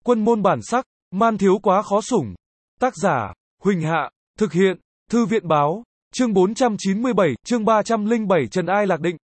Quân môn bản sắc, man thiếu quá khó sủng. Tác giả, Huỳnh Hạ, thực hiện, Thư viện báo, chương 497, chương 307 Trần Ai Lạc Định.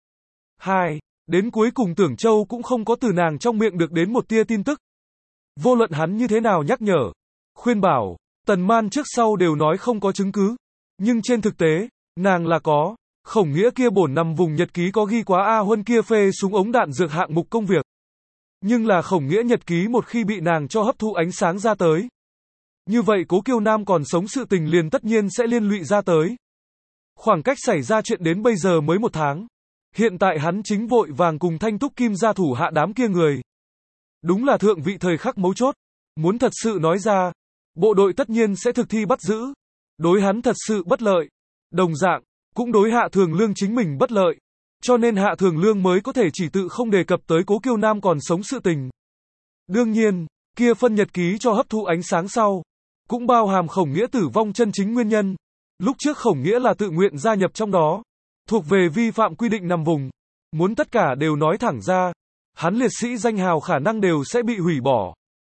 2. Đến cuối cùng Tưởng Châu cũng không có từ nàng trong miệng được đến một tia tin tức. Vô luận hắn như thế nào nhắc nhở, khuyên bảo, Tần Man trước sau đều nói không có chứng cứ. Nhưng trên thực tế, nàng là có. Khổng Nghĩa kia bổn nằm vùng nhật ký có ghi quá A Huân kia phê súng ống đạn dược hạng mục công việc. Nhưng là Khổng Nghĩa nhật ký một khi bị nàng cho hấp thụ ánh sáng ra tới. Như vậy Cố Kiêu Nam còn sống sự tình liền tất nhiên sẽ liên lụy ra tới. Khoảng cách xảy ra chuyện đến bây giờ mới 1 tháng. Hiện tại hắn chính vội vàng cùng Thanh Túc Kim gia thủ hạ đám kia người. Đúng là thượng vị thời khắc mấu chốt. Muốn thật sự nói ra, bộ đội tất nhiên sẽ thực thi bắt giữ. Đối hắn thật sự bất lợi. Đồng dạng, cũng đối Hạ Thường Lương chính mình bất lợi. Cho nên Hạ Thường Lương mới có thể chỉ tự không đề cập tới Cố Kiêu Nam còn sống sự tình. Đương nhiên, kia phân nhật ký cho hấp thụ ánh sáng sau, cũng bao hàm Khổng Nghĩa tử vong chân chính nguyên nhân. Lúc trước Khổng Nghĩa là tự nguyện gia nhập trong đó, thuộc về vi phạm quy định nằm vùng. Muốn tất cả đều nói thẳng ra, hắn liệt sĩ danh hào khả năng đều sẽ bị hủy bỏ.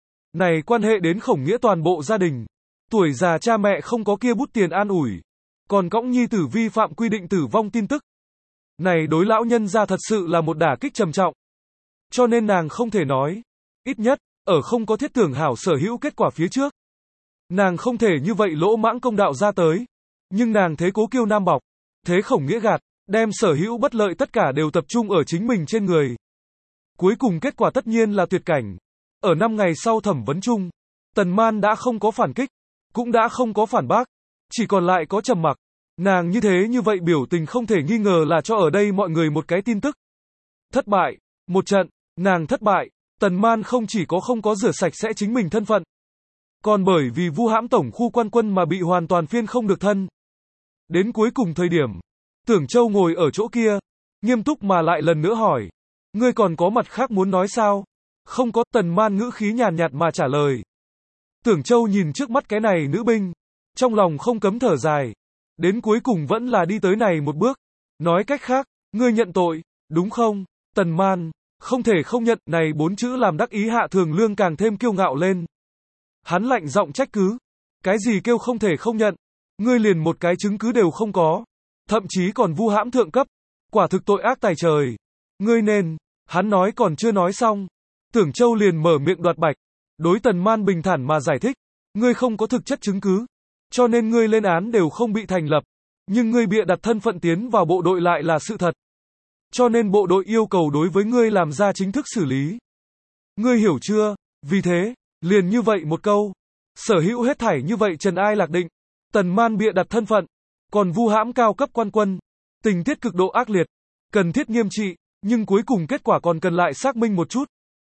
Này quan hệ đến Khổng Nghĩa toàn bộ gia đình. Tuổi già cha mẹ không có kia bút tiền an ủi, còn cõng nhi tử vi phạm quy định tử vong tin tức. Này đối lão nhân gia thật sự là một đả kích trầm trọng. Cho nên nàng không thể nói, ít nhất, ở không có thiết tưởng hảo sở hữu kết quả phía trước. Nàng không thể như vậy lỗ mãng công đạo ra tới. Nhưng nàng thế Cố Kiêu Nam bọc, thế Khổng Nghĩa gạt, đem sở hữu bất lợi tất cả đều tập trung ở chính mình trên người. Cuối cùng kết quả tất nhiên là tuyệt cảnh. Ở 5 ngày sau thẩm vấn chung, Tần Man đã không có phản kích, cũng đã không có phản bác, chỉ còn lại có trầm mặc. Nàng như vậy biểu tình không thể nghi ngờ là cho ở đây mọi người một cái tin tức. Thất bại, một trận, nàng thất bại, Tần Man không chỉ có không có rửa sạch sẽ chính mình thân phận, còn bởi vì vu hãm tổng khu quan quân mà bị hoàn toàn phiên không được thân. Đến cuối cùng thời điểm, Tưởng Châu ngồi ở chỗ kia, nghiêm túc mà lại lần nữa hỏi, ngươi còn có mặt khác muốn nói sao? Không có, Tần Man ngữ khí nhàn nhạt mà trả lời. Tưởng Châu nhìn trước mắt cái này nữ binh, trong lòng không cấm thở dài. Đến cuối cùng vẫn là đi tới này một bước. Nói cách khác, ngươi nhận tội, đúng không? Tần Man, không thể không nhận, này 4 chữ làm đắc ý Hạ Thường Lương càng thêm kiêu ngạo lên. Hắn lạnh giọng trách cứ. Cái gì kêu không thể không nhận? Ngươi liền một cái chứng cứ đều không có. Thậm chí còn vu hãm thượng cấp. Quả thực tội ác tày trời. Ngươi nên, hắn nói còn chưa nói xong. Tưởng Châu liền mở miệng đoạt bạch. Đối Tần Man bình thản mà giải thích. Ngươi không có thực chất chứng cứ. Cho nên ngươi lên án đều không bị thành lập. Nhưng ngươi bịa đặt thân phận tiến vào bộ đội lại là sự thật. Cho nên bộ đội yêu cầu đối với ngươi làm ra chính thức xử lý. Ngươi hiểu chưa? Vì thế, liền như vậy một câu. Sở hữu hết thảy như vậy Trần Ai Lạc Định. Tần Man bịa đặt thân phận. Còn vu hãm cao cấp quan quân. Tình tiết cực độ ác liệt. Cần thiết nghiêm trị. Nhưng cuối cùng kết quả còn cần lại xác minh một chút.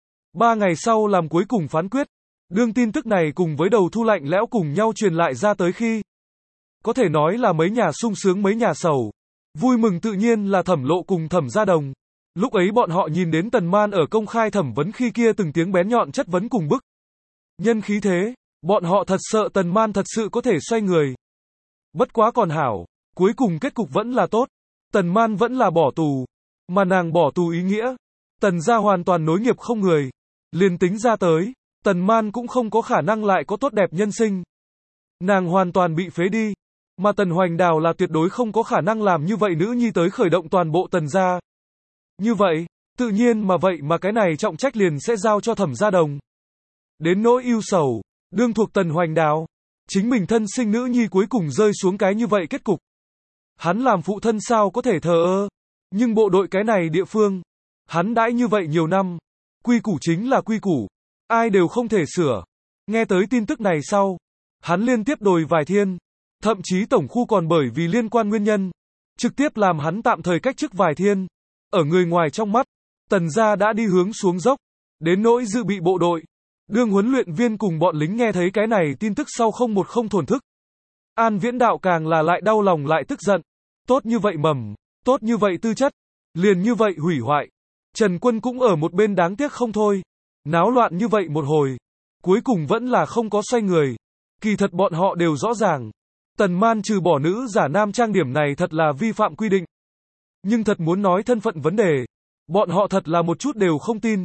3 ngày sau làm cuối cùng phán quyết. Đương tin tức này cùng với đầu thu lạnh lẽo cùng nhau truyền lại ra tới khi. Có thể nói là mấy nhà sung sướng mấy nhà sầu. Vui mừng tự nhiên là Thẩm Lộ cùng Thẩm Gia Đồng. Lúc ấy bọn họ nhìn đến Tần Man ở công khai thẩm vấn khi kia từng tiếng bén nhọn chất vấn cùng bức. Nhân khí thế, bọn họ thật sợ Tần Man thật sự có thể xoay người. Bất quá còn hảo, cuối cùng kết cục vẫn là tốt. Tần Man vẫn là bỏ tù. Mà nàng bỏ tù ý nghĩa. Tần gia hoàn toàn nối nghiệp không người. Liền tính ra tới. Tần Man cũng không có khả năng lại có tốt đẹp nhân sinh. Nàng hoàn toàn bị phế đi. Mà Tần Hoành Đào là tuyệt đối không có khả năng làm như vậy nữ nhi tới khởi động toàn bộ Tần gia. Như vậy, tự nhiên mà vậy mà cái này trọng trách liền sẽ giao cho Thẩm Gia Đồng. Đến nỗi ưu sầu, đương thuộc Tần Hoành Đào. Chính mình thân sinh nữ nhi cuối cùng rơi xuống cái như vậy kết cục. Hắn làm phụ thân sao có thể thờ ơ. Nhưng bộ đội cái này địa phương. Hắn đãi như vậy nhiều năm. Quy củ chính là quy củ. Ai đều không thể sửa. Nghe tới tin tức này sau, hắn liên tiếp đồi vài thiên, thậm chí tổng khu còn bởi vì liên quan nguyên nhân, trực tiếp làm hắn tạm thời cách chức vài thiên. Ở người ngoài trong mắt, Tần gia đã đi hướng xuống dốc, đến nỗi dự bị bộ đội. Đương huấn luyện viên cùng bọn lính nghe thấy cái này tin tức sau không thổn thức. An Viễn Đạo càng là lại đau lòng lại tức giận. Tốt như vậy mầm, tốt như vậy tư chất, liền như vậy hủy hoại. Trần Quân cũng ở một bên đáng tiếc không thôi. Náo loạn như vậy một hồi, cuối cùng vẫn là không có xoay người. Kỳ thật bọn họ đều rõ ràng. Tần Man trừ bỏ nữ giả nam trang điểm này thật là vi phạm quy định. Nhưng thật muốn nói thân phận vấn đề, bọn họ thật là một chút đều không tin.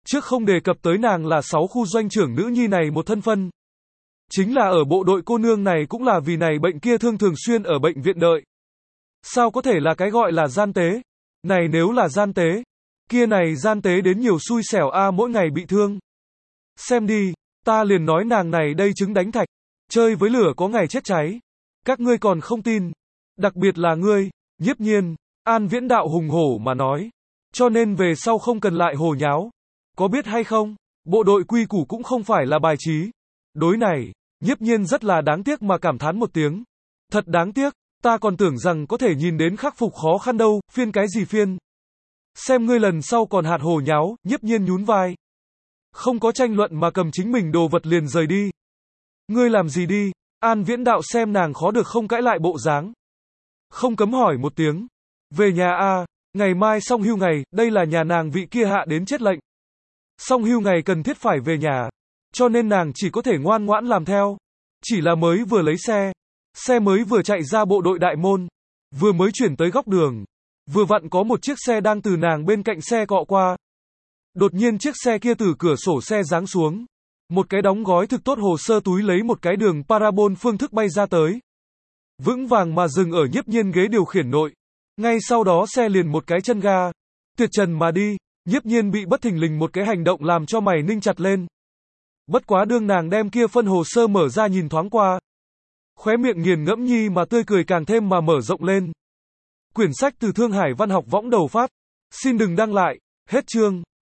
Trước không đề cập tới nàng là 6 khu doanh trưởng nữ nhi này một thân phân. Chính là ở bộ đội cô nương này cũng là vì này bệnh kia thương thường xuyên ở bệnh viện đợi. Sao có thể là cái gọi là gian tế? Này nếu là gian tế, kia này gian tế đến nhiều xui xẻo a mỗi ngày bị thương. Xem đi, ta liền nói nàng này đây trứng đánh thạch, chơi với lửa có ngày chết cháy. Các ngươi còn không tin, đặc biệt là ngươi, Nhiếp Nhiên, An Viễn Đạo hùng hổ mà nói. Cho nên về sau không cần lại hồ nháo. Có biết hay không, bộ đội quy củ cũng không phải là bài trí. Đối này, Nhiếp Nhiên rất là đáng tiếc mà cảm thán một tiếng. Thật đáng tiếc, ta còn tưởng rằng có thể nhìn đến khắc phục khó khăn đâu, phiên cái gì phiên. Xem ngươi lần sau còn hạt hồ nháo, Nhiếp Nhiên nhún vai. Không có tranh luận mà cầm chính mình đồ vật liền rời đi. Ngươi làm gì đi, An Viễn Đạo xem nàng khó được không cãi lại bộ dáng. Không cấm hỏi một tiếng. Về nhà a, ngày mai xong hưu ngày, đây là nhà nàng vị kia hạ đến chết lệnh. Xong hưu ngày cần thiết phải về nhà. Cho nên nàng chỉ có thể ngoan ngoãn làm theo. Chỉ là mới vừa lấy xe mới vừa chạy ra bộ đội đại môn, vừa mới chuyển tới góc đường, vừa vặn có một chiếc xe đang từ nàng bên cạnh xe cọ qua. Đột nhiên chiếc xe kia từ cửa sổ xe giáng xuống. Một cái đóng gói thực tốt hồ sơ túi lấy một cái đường parabol phương thức bay ra tới. Vững vàng mà dừng ở Nhiếp Nhiên ghế điều khiển nội. Ngay sau đó xe liền một cái chân ga. Tuyệt trần mà đi, Nhiếp Nhiên bị bất thình lình một cái hành động làm cho mày ninh chặt lên. Bất quá đương nàng đem kia phân hồ sơ mở ra nhìn thoáng qua. Khóe miệng nghiền ngẫm nhi mà tươi cười càng thêm mà mở rộng lên. Quyển sách từ Thương Hải Văn học võng đầu phát. Xin đừng đăng lại, hết chương.